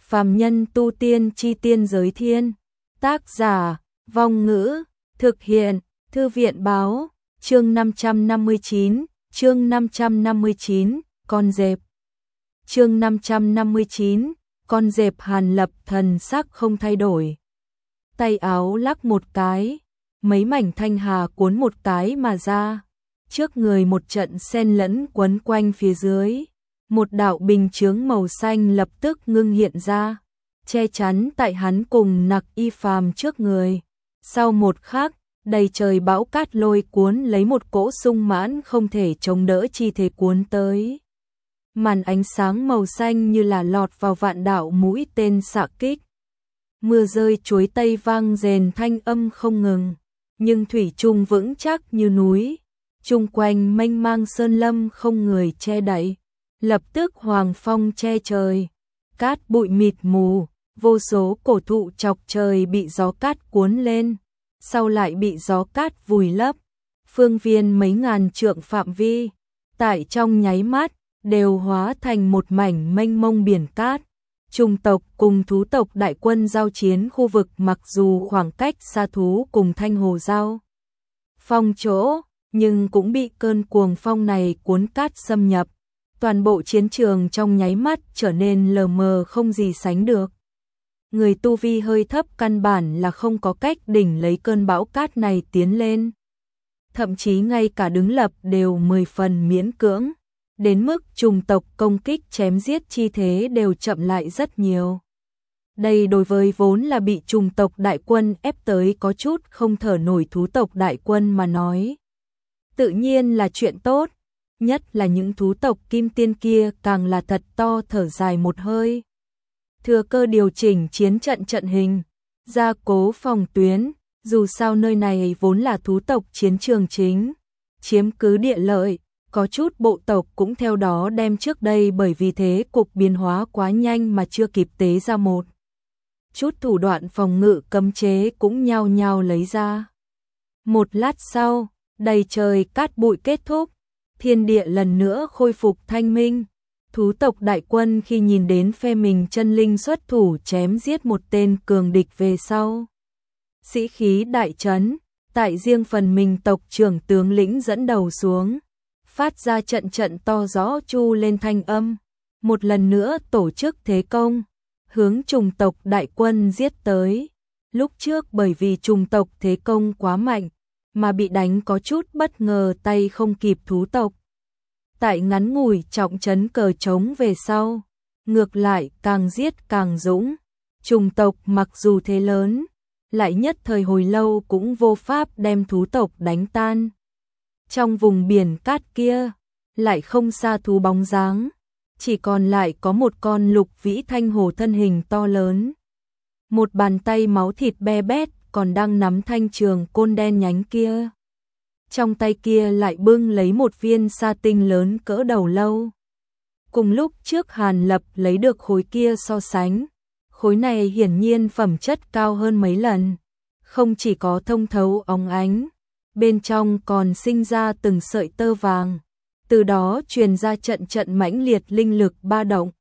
Phàm nhân tu tiên chi tiên giới thiên. Tác giả, Vong Ngữ, thực hiện, Thư viện Báo, chương 559, con dẹp. Chương 559, con dẹp. Hàn Lập thần sắc không thay đổi. Tay áo lắc một cái, mấy mảnh thanh hà cuốn một cái mà ra. Trước người một trận xen lẫn quấn quanh phía dưới. Một đạo bình chướng màu xanh lập tức ngưng hiện ra, che chắn tại hắn cùng Nặc Y Phàm trước người. Sau một khắc, đầy trời bão cát lôi cuốn lấy một cỗ sung mãn không thể chống đỡ chi thể cuốn tới. Màn ánh sáng màu xanh như là lọt vào vạn đạo mũi tên xạ kích. Mưa rơi chuối tây vang rền thanh âm không ngừng, nhưng thủy chung vững chắc như núi. Chung quanh mênh mang sơn lâm không người che đậy. Lập tức hoàng phong che trời, cát bụi mịt mù, vô số cổ thụ chọc trời bị gió cát cuốn lên, sau lại bị gió cát vùi lấp. Phương viên mấy ngàn trượng phạm vi, tại trong nháy mắt, đều hóa thành một mảnh mênh mông biển cát. Trùng tộc cùng thú tộc đại quân giao chiến khu vực mặc dù khoảng cách xa thú cùng Thanh Hồ giao phong chỗ, nhưng cũng bị cơn cuồng phong này cuốn cát xâm nhập. Toàn bộ chiến trường trong nháy mắt trở nên lờ mờ không gì sánh được. Người tu vi hơi thấp căn bản là không có cách đỉnh lấy cơn bão cát này tiến lên. Thậm chí ngay cả đứng lập đều 10 phần miễn cưỡng. Đến mức trùng tộc công kích chém giết chi thế đều chậm lại rất nhiều. Đây đối với vốn là bị trùng tộc đại quân ép tới có chút không thở nổi thú tộc đại quân mà nói. Tự nhiên là chuyện tốt. Nhất là những thú tộc kim tiên kia càng là thật to thở dài một hơi. Thừa cơ điều chỉnh chiến trận hình, gia cố phòng tuyến, dù sao nơi này vốn là thú tộc chiến trường chính, chiếm cứ địa lợi, có chút bộ tộc cũng theo đó đem trước đây bởi vì thế cục biến hóa quá nhanh mà chưa kịp tế ra một chút thủ đoạn phòng ngự cấm chế cũng nhao nhao lấy ra. Một lát sau, đầy trời cát bụi kết thúc. Thiên địa lần nữa khôi phục thanh minh. Thú tộc đại quân khi nhìn đến phe mình chân linh xuất thủ chém giết một tên cường địch về sau. Sĩ khí đại trấn, tại riêng phần mình tộc trưởng tướng lĩnh dẫn đầu xuống. Phát ra trận to rõ chu lên thanh âm. Một lần nữa tổ chức thế công, hướng trùng tộc đại quân giết tới. Lúc trước bởi vì trùng tộc thế công quá mạnh, mà bị đánh có chút bất ngờ tay không kịp thú tộc. Tại ngắn ngủi trọng trấn cờ trống về sau, ngược lại càng giết càng dũng. Trùng tộc mặc dù thế lớn, lại nhất thời hồi lâu cũng vô pháp đem thú tộc đánh tan. Trong vùng biển cát kia, lại không xa thú bóng dáng, chỉ còn lại có một con lục vĩ thanh hồ thân hình to lớn. Một bàn tay máu thịt be bét còn đang nắm thanh trường côn đen nhánh kia. Trong tay kia lại bưng lấy một viên sa tinh lớn cỡ đầu lâu. Cùng lúc trước Hàn Lập lấy được khối kia so sánh, khối này hiển nhiên phẩm chất cao hơn mấy lần. Không chỉ có thông thấu óng ánh, bên trong còn sinh ra từng sợi tơ vàng, từ đó truyền ra trận mãnh liệt linh lực ba động.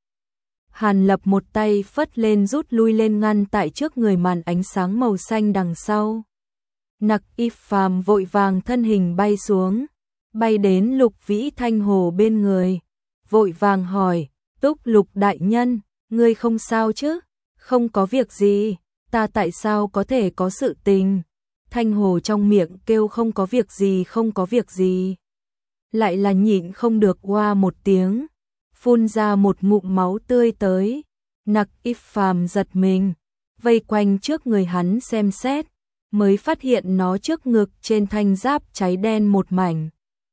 Hàn Lập một tay phất lên rút lui lên ngăn tại trước người màn ánh sáng màu xanh đằng sau. Nặc Y Phàm vội vàng thân hình bay xuống, bay đến Lục Vĩ Thanh Hồ bên người, vội vàng hỏi, Túc Lục đại nhân, ngươi không sao chứ? Không có việc gì, ta tại sao có thể có sự tình? Thanh Hồ trong miệng kêu không có việc gì không có việc gì. Lại là nhịn không được oa một tiếng, phun ra một ngụm máu tươi tới. Nặc Y Phàm giật mình, vây quanh trước người hắn xem xét, mới phát hiện nó trước ngực trên thanh giáp cháy đen một mảnh.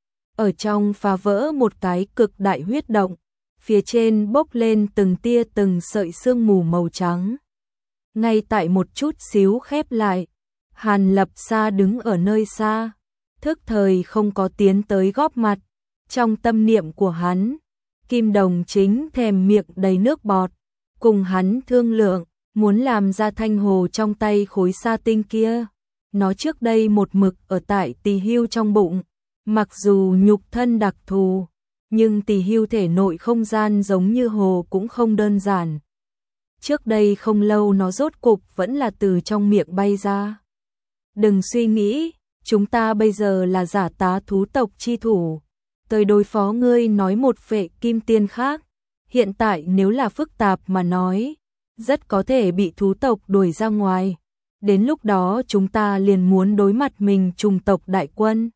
Ở trong phá vỡ một cái cực đại huyết động, phía trên bốc lên từng tia từng sợi sương mù màu trắng. Ngay tại một chút xíu khép lại, Hàn Lập xa đứng ở nơi xa, thức thời không có tiến tới góp mặt. Trong tâm niệm của hắn, Kim Đồng chính thèm miệng đầy nước bọt, cùng hắn thương lượng, muốn làm ra thanh hồ trong tay khối sa tinh kia. Nó trước đây một mực ở tại Tỳ Hưu trong bụng, mặc dù nhục thân đặc thù, nhưng Tỳ Hưu thể nội không gian giống như hồ cũng không đơn giản. trước đây không lâu nó rốt cục vẫn là từ trong miệng bay ra. Đừng suy nghĩ, chúng ta bây giờ là giả tá thú tộc chi thủ, tới đối phó ngươi nói một vệ kim tiên khác. Hiện tại nếu là phức tạp mà nói, rất có thể bị thú tộc đuổi ra ngoài. Đến lúc đó chúng ta liền muốn đối mặt mình trùng tộc đại quân.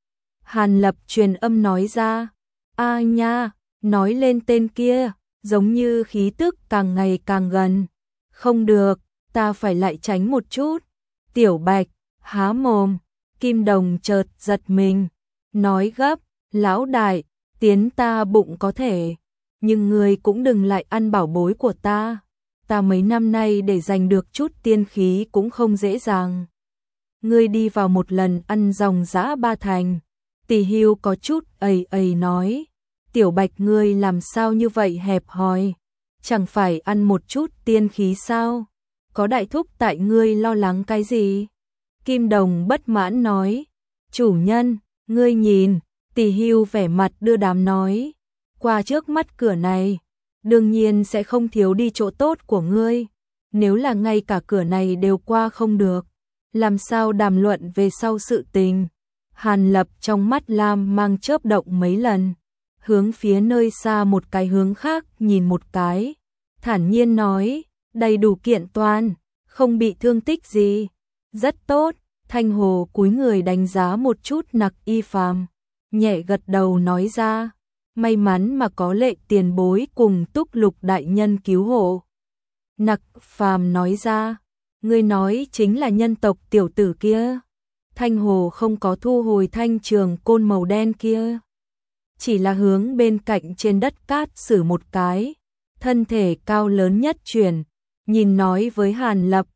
Hàn Lập truyền âm nói ra, a nha, nói lên tên kia, giống như khí tức càng ngày càng gần. Không được, ta phải lại tránh một chút. Tiểu Bạch, há mồm, Kim Đồng chợt giật mình, nói gấp, lão đại, tiến ta bụng có thể, nhưng ngươi cũng đừng lại ăn bảo bối của ta. Ta mấy năm nay để giành được chút tiên khí cũng không dễ dàng. Ngươi đi vào một lần ăn dòng dã 3 thành. Tỷ Hưu có chút nói, Tiểu Bạch ngươi làm sao như vậy hẹp hòi, chẳng phải ăn một chút tiên khí sao? Có đại thúc tại ngươi lo lắng cái gì? Kim Đồng bất mãn nói, chủ nhân, ngươi nhìn. Tỷ Hưu vẻ mặt đưa đám nói, qua trước mắt cửa này, đương nhiên sẽ không thiếu đi chỗ tốt của ngươi. Nếu là ngay cả cửa này đều qua không được, làm sao đàm luận về sau sự tình? Hàn Lập trong mắt lam mang chớp động mấy lần, hướng phía nơi xa một cái hướng khác nhìn một cái, thản nhiên nói, đầy đủ kiện toàn, không bị thương tích gì. Rất tốt. Thanh Hồ cúi người đánh giá một chút Nặc Y Phàm, nhẹ gật đầu nói ra, may mắn mà có Lệ tiền bối cùng Túc Lục đại nhân cứu hộ. Nặc Phàm nói ra, ngươi nói chính là nhân tộc tiểu tử kia. Thanh Hồ không có thu hồi thanh trường côn màu đen kia, chỉ là hướng bên cạnh trên đất cát xử một cái, thân thể cao lớn nhất chuyển, nhìn nói với Hàn Lập,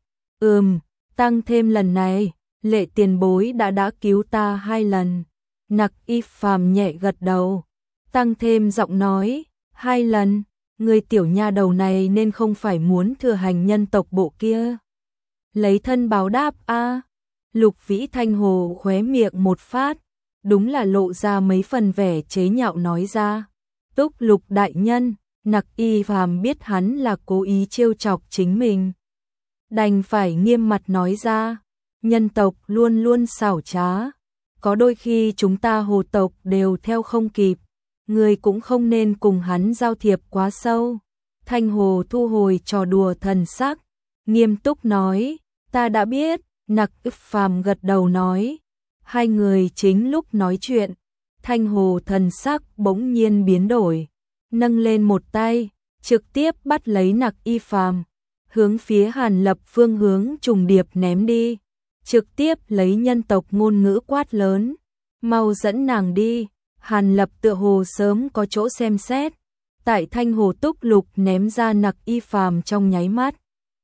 tăng thêm lần này, Lệ tiền bối đã cứu ta 2 lần. Nặc Y Phàm nhẹ gật đầu, tăng thêm giọng nói, 2 lần, người tiểu nha đầu này nên không phải muốn thừa hành nhân tộc bộ kia. Lấy thân báo đáp a. Lục Vĩ Thanh Hồ khóe miệng một phát, đúng là lộ ra mấy phần vẻ chế nhạo nói ra, Túc Lục đại nhân. Nặc Y Phàm biết hắn là cố ý trêu chọc chính mình, đành phải nghiêm mặt nói ra, nhân tộc luôn luôn xảo trá, có đôi khi chúng ta hồ tộc đều theo không kịp, người cũng không nên cùng hắn giao thiệp quá sâu. Thanh Hồ thu hồi trò đùa thần sắc, nghiêm túc nói, ta đã biết. Nặc Y Phàm gật đầu nói, hai người chính lúc nói chuyện, Thanh Hồ thần sắc bỗng nhiên biến đổi, nâng lên một tay, trực tiếp bắt lấy Nặc Y Phàm, hướng phía Hàn Lập phương hướng trùng điệp ném đi, trực tiếp lấy nhân tộc ngôn ngữ quát lớn, mau dẫn nàng đi. Hàn Lập tựa hồ sớm có chỗ xem xét, tại Thanh Hồ Túc Lục ném ra Nặc Y Phàm trong nháy mắt,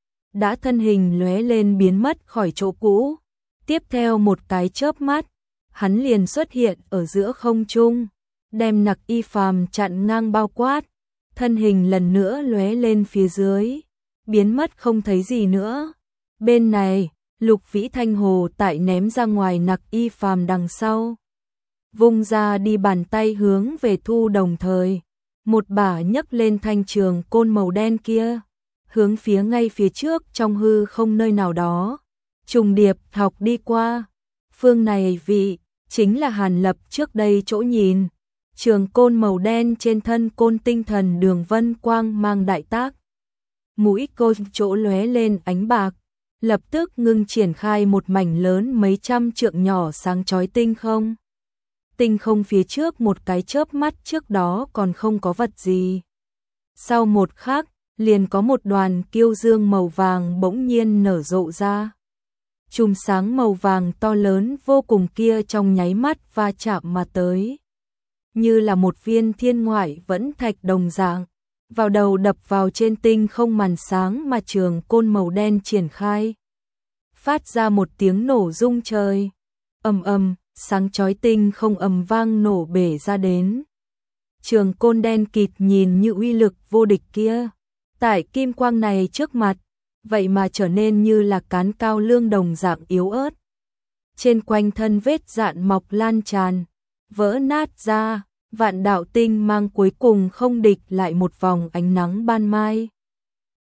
đã thân hình lóe lên biến mất khỏi chỗ cũ, tiếp theo một cái chớp mắt, hắn liền xuất hiện ở giữa không trung, đem Nặc Y Phàm chặn ngang bao quát, thân hình lần nữa lóe lên phía dưới, biến mất không thấy gì nữa. Bên này, Lục Vĩ Thanh Hồ tại ném ra ngoài Nặc Y Phàm đằng sau, vung ra đi bàn tay hướng về thu, đồng thời một bả nhấc lên thanh trường côn màu đen kia, hướng phía ngay phía trước trong hư không nơi nào đó, trùng điệp thọc đi qua. Phương này vị chính là Hàn Lập trước đây chỗ nhìn, trường côn màu đen trên thân côn tinh thần đường vân quang mang đại tác, mũi côn chỗ lóe lên ánh bạc, lập tức ngưng triển khai một mảnh lớn mấy trăm trượng nhỏ sáng chói tinh không. Tinh không phía trước một cái chớp mắt trước đó còn không có vật gì. Sau một khắc, liền có một đoàn kiêu dương màu vàng bỗng nhiên nở rộ ra. Chùm sáng màu vàng to lớn vô cùng kia trong nháy mắt va chạm mà tới, như là một viên thiên ngoại vẫn thạch đồng dạng, vào đầu đập vào trên tinh không màn sáng mà trường côn màu đen triển khai, phát ra một tiếng nổ rung trời. Ầm ầm, sáng chói tinh không ầm vang nổ bể ra đến. Trường côn đen kịt nhìn như uy lực vô địch kia, tại kim quang này trước mặt, vậy mà trở nên như là cán cao lương đồng dạng yếu ớt. Trên quanh thân vết dạn mọc lan tràn, vỡ nát ra, vạn đạo tinh mang cuối cùng không địch lại một vòng ánh nắng ban mai.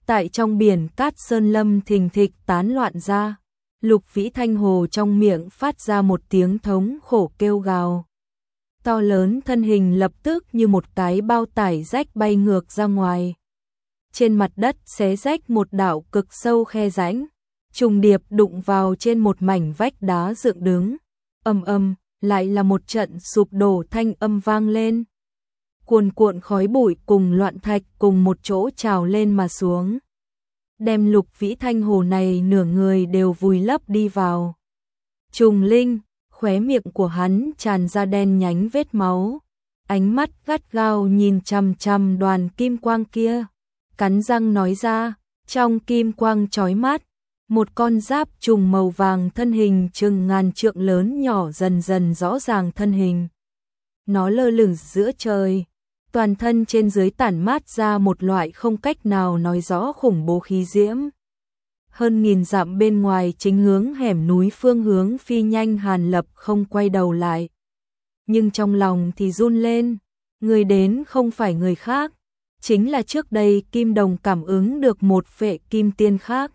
Tại trong biển cát sơn lâm thình thịch tán loạn ra, Lục Vĩ Thanh Hồ trong miệng phát ra một tiếng thống khổ kêu gào. To lớn thân hình lập tức như một cái bao tải rách bay ngược ra ngoài. Trên mặt đất xé rách một đạo cực sâu khe rãnh, trùng điệp đụng vào trên một mảnh vách đá dựng đứng. Ầm ầm, lại là một trận sụp đổ thanh âm vang lên. Cuồn cuộn khói bụi cùng loạn thạch cùng một chỗ trào lên mà xuống, đem Lục Vĩ Thanh Hồ này nửa người đều vùi lấp đi vào. Trùng Linh, khóe miệng của hắn tràn ra đen nhánh vết máu, ánh mắt gắt gao nhìn chằm chằm đoàn kim quang kia, cắn răng nói ra, trong kim quang chói mắt, một con giáp trùng màu vàng thân hình chừng ngàn trượng lớn nhỏ dần dần rõ ràng thân hình. Nó lơ lửng giữa trời, toàn thân trên dưới tản mát ra một loại không cách nào nói rõ khủng bố khí diễm. Hơn nghìn dặm bên ngoài chính hướng hẻm núi phương hướng phi nhanh Hàn Lập không quay đầu lại. Nhưng trong lòng thì run lên, người đến không phải người khác, chính là trước đây Kim Đồng cảm ứng được một phệ kim tiên khác.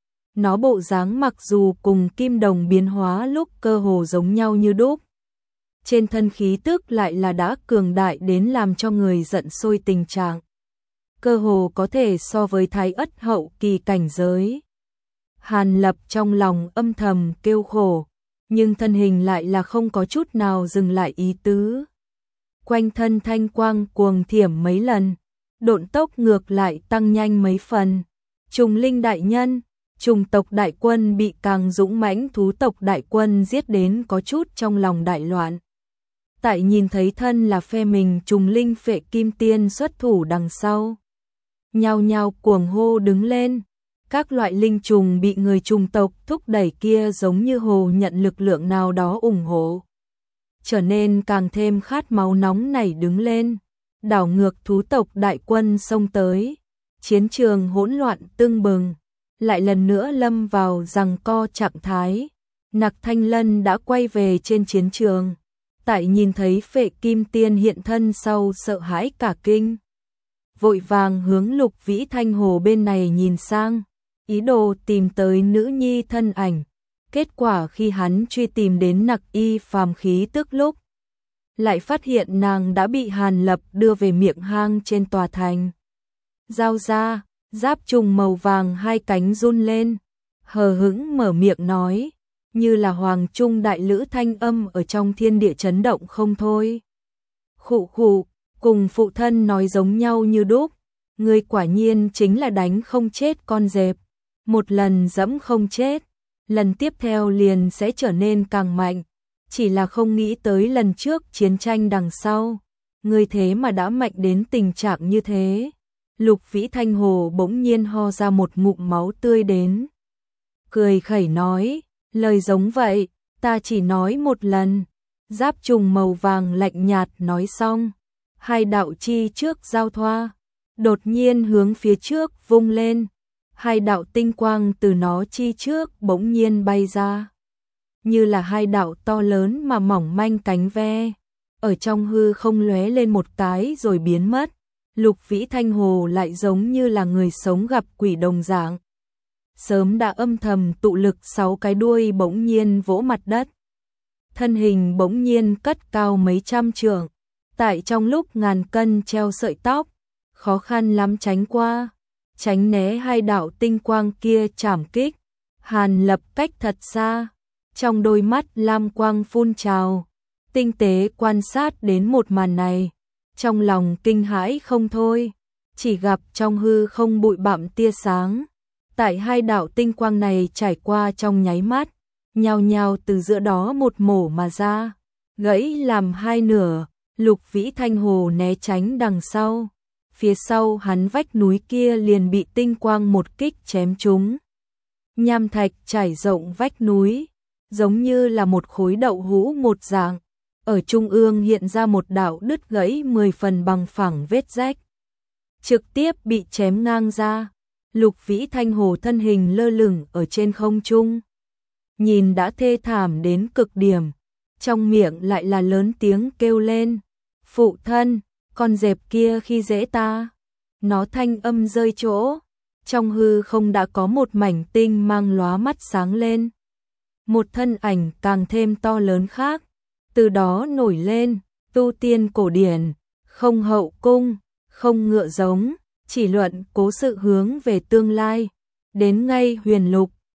Nó bộ dáng mặc dù cùng Kim Đồng biến hóa lúc cơ hồ giống nhau như đúc, trên thân khí tức lại là đã cường đại đến làm cho người giận sôi tình trạng. Cơ hồ có thể so với Thái Ất hậu kỳ cảnh giới. Hàn Lập trong lòng âm thầm kêu khổ, nhưng thân hình lại là không có chút nào dừng lại ý tứ. Quanh thân thanh quang cuồng thiểm mấy lần, độn tốc ngược lại tăng nhanh mấy phần. Trùng Linh đại nhân, trùng tộc đại quân bị càng dũng mãnh thú tộc đại quân giết đến có chút trong lòng đại loạn. Tại nhìn thấy thân là phe mình Trùng Linh phệ kim tiên xuất thủ đằng sau, nhao nhao cuồng hô đứng lên. Các loại linh trùng bị người trùng tộc thúc đẩy kia giống như hồ nhận lực lượng nào đó ủng hộ, trở nên càng thêm khát máu nóng nảy đứng lên, đảo ngược thú tộc đại quân xông tới. Chiến trường hỗn loạn tưng bừng, lại lần nữa lâm vào giằng co trạng thái. Nặc Thanh Lân đã quay về trên chiến trường, tại nhìn thấy phệ kim tiên hiện thân sau sợ hãi cả kinh, vội vàng hướng Lục Vĩ Thanh Hồ bên này nhìn sang, ý đồ tìm tới nữ nhi thân ảnh. Kết quả khi hắn truy tìm đến Nặc Y phàm khí tức lúc, lại phát hiện nàng đã bị Hàn Lập đưa về miệng hang trên tòa thành. Giao ra, giáp trùng màu vàng hai cánh run lên, hờ hững mở miệng nói, như là hoàng trung đại lữ thanh âm ở trong thiên địa chấn động không thôi. Khụ khụ, cùng phụ thân nói giống nhau như đúc, ngươi quả nhiên chính là đánh không chết con dẹp. Một lần dẫm không chết, lần tiếp theo liền sẽ trở nên càng mạnh. Chỉ là không nghĩ tới lần trước chiến tranh đằng sau, ngươi thế mà đã mạnh đến tình trạng như thế. Lục Vĩ Thanh Hồ bỗng nhiên ho ra một ngụm máu tươi đến. Cười khẩy nói, lời giống vậy, ta chỉ nói một lần. Giáp trùng màu vàng lạnh nhạt nói xong, hai đạo chi trước giao thoa, đột nhiên hướng phía trước vung lên. Hai đạo tinh quang từ nó chi trước bỗng nhiên bay ra, như là hai đạo to lớn mà mỏng manh cánh ve, ở trong hư không lóe lên một cái rồi biến mất. Lục Vĩ Thanh Hồ lại giống như là người sống gặp quỷ đồng dạng. Sớm đã âm thầm tụ lực 6 cái đuôi bỗng nhiên vỗ mặt đất. Thân hình bỗng nhiên cất cao mấy trăm trượng, tại trong lúc ngàn cân treo sợi tóc, khó khăn lắm tránh qua, tránh né hai đạo tinh quang kia chảm kích. Hàn Lập cách thật xa, trong đôi mắt lam quang phun trào, tinh tế quan sát đến một màn này, trong lòng kinh hãi không thôi. Chỉ gặp trong hư không bụi bặm tia sáng, tại hai đạo tinh quang này trải qua trong nháy mắt, nhao nhao từ giữa đó một mổ mà ra, gãy làm hai nửa. Lục Vĩ Thanh Hồ né tránh đằng sau, phía sau hắn vách núi kia liền bị tinh quang một kích chém trúng. Nham thạch trải rộng vách núi, giống như là một khối đậu hũ một dạng, ở trung ương hiện ra một đạo đứt gãy 10 phần bằng phẳng vết rách, trực tiếp bị chém ngang ra. Lục Vĩ Thanh Hồ thân hình lơ lửng ở trên không trung, nhìn đã thê thảm đến cực điểm, trong miệng lại là lớn tiếng kêu lên, phụ thân, con dẹp kia khi dễ ta. Nó thanh âm rơi chỗ, trong hư không đã có một mảnh tinh mang lóa mắt sáng lên. Một thân ảnh càng thêm to lớn khác, từ đó nổi lên, tu tiên cổ điển, không hậu cung, không ngựa giống, chỉ luận cố sự hướng về tương lai, đến ngay huyền lục,